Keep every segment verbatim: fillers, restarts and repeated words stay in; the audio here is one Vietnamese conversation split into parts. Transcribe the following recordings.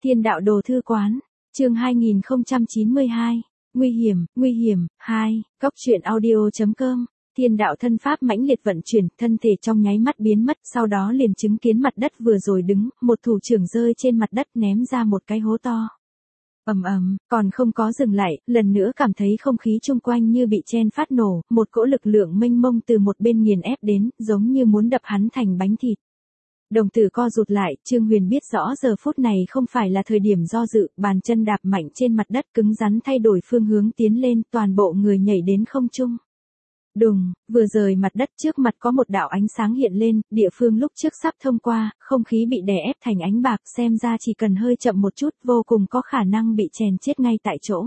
Thiên đạo đồ thư quán, chương hai nghìn không trăm chín mươi hai, nguy hiểm, nguy hiểm, hai, góc truyện audio.com, thiên đạo thân pháp mãnh liệt vận chuyển, thân thể trong nháy mắt biến mất, sau đó liền chứng kiến mặt đất vừa rồi đứng, một thủ trưởng rơi trên mặt đất ném ra một cái hố to. Ầm ầm, còn không có dừng lại, lần nữa cảm thấy không khí chung quanh như bị chen phát nổ, một cỗ lực lượng mênh mông từ một bên nghiền ép đến, giống như muốn đập hắn thành bánh thịt. Đồng tử co rụt lại, Trương Huyền biết rõ giờ phút này không phải là thời điểm do dự, bàn chân đạp mạnh trên mặt đất cứng rắn thay đổi phương hướng tiến lên, toàn bộ người nhảy đến không trung. Đùng, vừa rời mặt đất trước mặt có một đạo ánh sáng hiện lên, địa phương lúc trước sắp thông qua, không khí bị đè ép thành ánh bạc, xem ra chỉ cần hơi chậm một chút vô cùng có khả năng bị chèn chết ngay tại chỗ.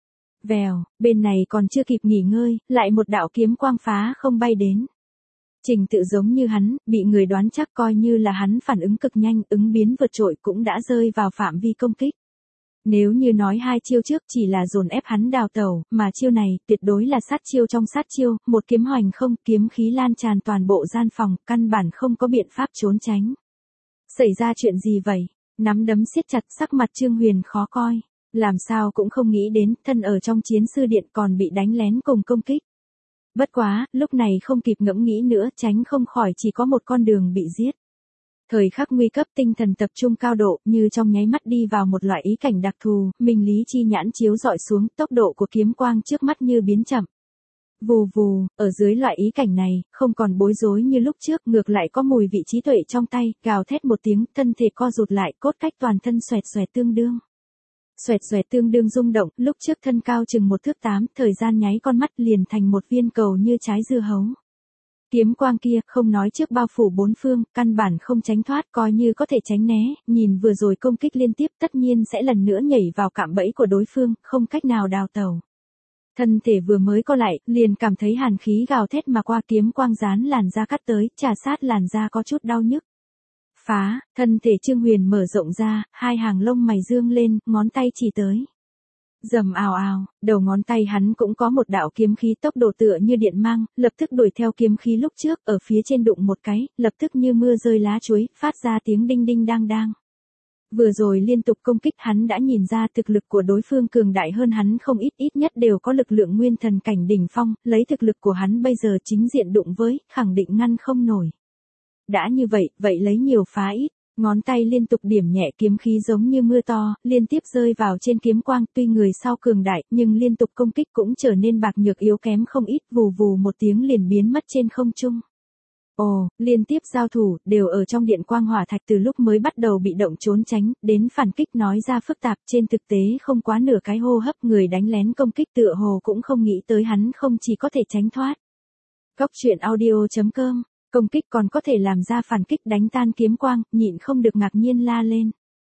Vèo, bên này còn chưa kịp nghỉ ngơi, lại một đạo kiếm quang phá không bay đến. Trình tự giống như hắn, bị người đoán chắc coi như là hắn phản ứng cực nhanh, ứng biến vượt trội cũng đã rơi vào phạm vi công kích. Nếu như nói hai chiêu trước chỉ là dồn ép hắn đào tẩu, mà chiêu này tuyệt đối là sát chiêu trong sát chiêu, một kiếm hoành không, kiếm khí lan tràn toàn bộ gian phòng, căn bản không có biện pháp trốn tránh. Xảy ra chuyện gì vậy? Nắm đấm siết chặt, sắc mặt Trương Huyền khó coi, làm sao cũng không nghĩ đến, thân ở trong chiến sư điện còn bị đánh lén cùng công kích. Bất quá, lúc này không kịp ngẫm nghĩ nữa, tránh không khỏi chỉ có một con đường bị giết. Thời khắc nguy cấp tinh thần tập trung cao độ, như trong nháy mắt đi vào một loại ý cảnh đặc thù, minh lý chi nhãn chiếu dọi xuống, tốc độ của kiếm quang trước mắt như biến chậm. Vù vù, ở dưới loại ý cảnh này, không còn bối rối như lúc trước, ngược lại có mùi vị trí tuệ trong tay, gào thét một tiếng, thân thể co rụt lại, cốt cách toàn thân xoẹt xoẹt tương đương. Xoẹt xoẹt tương đương rung động, lúc trước thân cao chừng một thước tám, thời gian nháy con mắt liền thành một viên cầu như trái dưa hấu. Kiếm quang kia, không nói trước bao phủ bốn phương, căn bản không tránh thoát, coi như có thể tránh né, nhìn vừa rồi công kích liên tiếp tất nhiên sẽ lần nữa nhảy vào cạm bẫy của đối phương, không cách nào đào tẩu. Thân thể vừa mới co lại, liền cảm thấy hàn khí gào thét mà qua, kiếm quang dán làn da cắt tới, trà sát làn da có chút đau nhức. Phá, thân thể Trương Huyền mở rộng ra, hai hàng lông mày dương lên, ngón tay chỉ tới. Rầm ào ào, đầu ngón tay hắn cũng có một đạo kiếm khí tốc độ tựa như điện mang, lập tức đuổi theo kiếm khí lúc trước, ở phía trên đụng một cái, lập tức như mưa rơi lá chuối, phát ra tiếng đinh đinh đang đang. Vừa rồi liên tục công kích hắn đã nhìn ra thực lực của đối phương cường đại hơn hắn không ít, ít nhất đều có lực lượng nguyên thần cảnh đỉnh phong, lấy thực lực của hắn bây giờ chính diện đụng với, khẳng định ngăn không nổi. Đã như vậy, vậy lấy nhiều phá ít. Ngón tay liên tục điểm nhẹ, kiếm khí giống như mưa to, liên tiếp rơi vào trên kiếm quang, tuy người sau cường đại, nhưng liên tục công kích cũng trở nên bạc nhược yếu kém không ít, vù vù một tiếng liền biến mất trên không trung. Ồ, liên tiếp giao thủ, đều ở trong điện quang hỏa thạch, từ lúc mới bắt đầu bị động trốn tránh, đến phản kích nói ra phức tạp, trên thực tế không quá nửa cái hô hấp, người đánh lén công kích tựa hồ cũng không nghĩ tới hắn không chỉ có thể tránh thoát. Góc truyện audio.com, công kích còn có thể làm ra phản kích đánh tan kiếm quang, nhịn không được ngạc nhiên la lên.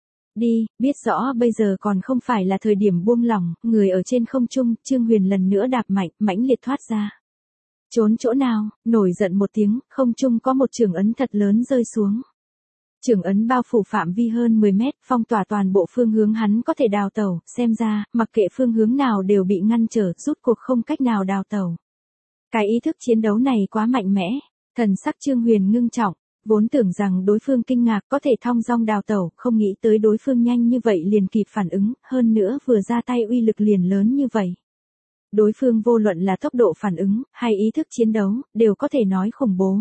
Đi, biết rõ bây giờ còn không phải là thời điểm buông lỏng, người ở trên không trung, Trương Huyền lần nữa đạp mạnh, mãnh liệt thoát ra. Trốn chỗ nào, nổi giận một tiếng, không trung có một chưởng ấn thật lớn rơi xuống. Chưởng ấn bao phủ phạm vi hơn mười mét, phong tỏa toàn bộ phương hướng hắn có thể đào tẩu, xem ra, mặc kệ phương hướng nào đều bị ngăn trở, rút cuộc không cách nào đào tẩu. Cái ý thức chiến đấu này quá mạnh mẽ. Thần sắc Trương Huyền ngưng trọng, vốn tưởng rằng đối phương kinh ngạc có thể thong dong đào tẩu, không nghĩ tới đối phương nhanh như vậy liền kịp phản ứng, hơn nữa vừa ra tay uy lực liền lớn như vậy. Đối phương vô luận là tốc độ phản ứng, hay ý thức chiến đấu, đều có thể nói khủng bố.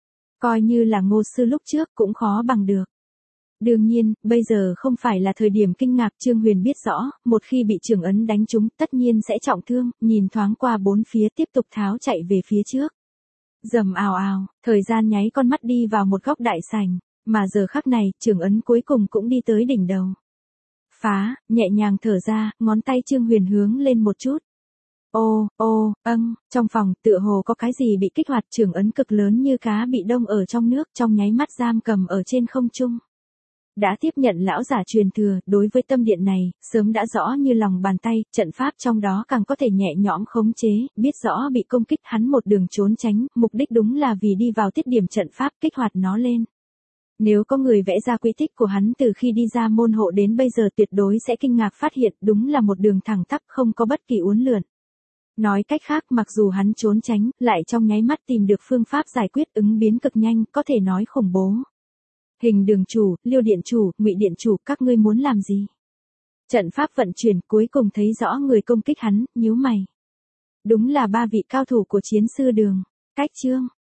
Coi như là Ngô Sư lúc trước cũng khó bằng được. Đương nhiên, bây giờ không phải là thời điểm kinh ngạc, Trương Huyền biết rõ, một khi bị chưởng ấn đánh trúng, tất nhiên sẽ trọng thương, nhìn thoáng qua bốn phía tiếp tục tháo chạy về phía trước. Rầm ào ào, thời gian nháy con mắt đi vào một góc đại sảnh, mà giờ khắc này, chưởng ấn cuối cùng cũng đi tới đỉnh đầu. Phá, nhẹ nhàng thở ra, ngón tay Trương Huyền hướng lên một chút. Ô, ô, âng, trong phòng, tựa hồ có cái gì bị kích hoạt, chưởng ấn cực lớn như cá bị đông ở trong nước, trong nháy mắt giam cầm ở trên không trung. Đã tiếp nhận lão giả truyền thừa, đối với tâm điện này, sớm đã rõ như lòng bàn tay, trận pháp trong đó càng có thể nhẹ nhõm khống chế, biết rõ bị công kích hắn một đường trốn tránh, mục đích đúng là vì đi vào tiết điểm trận pháp kích hoạt nó lên. Nếu có người vẽ ra quy tích của hắn từ khi đi ra môn hộ đến bây giờ tuyệt đối sẽ kinh ngạc phát hiện đúng là một đường thẳng tắp không có bất kỳ uốn lượn. Nói cách khác mặc dù hắn trốn tránh, lại trong nháy mắt tìm được phương pháp giải quyết ứng biến cực nhanh, có thể nói khủng bố. Hình đường chủ, Liêu điện chủ, Ngụy điện chủ, các ngươi muốn làm gì? Trận pháp vận chuyển, cuối cùng thấy rõ người công kích hắn, nhíu mày. Đúng là ba vị cao thủ của chiến sư đường. Cách chương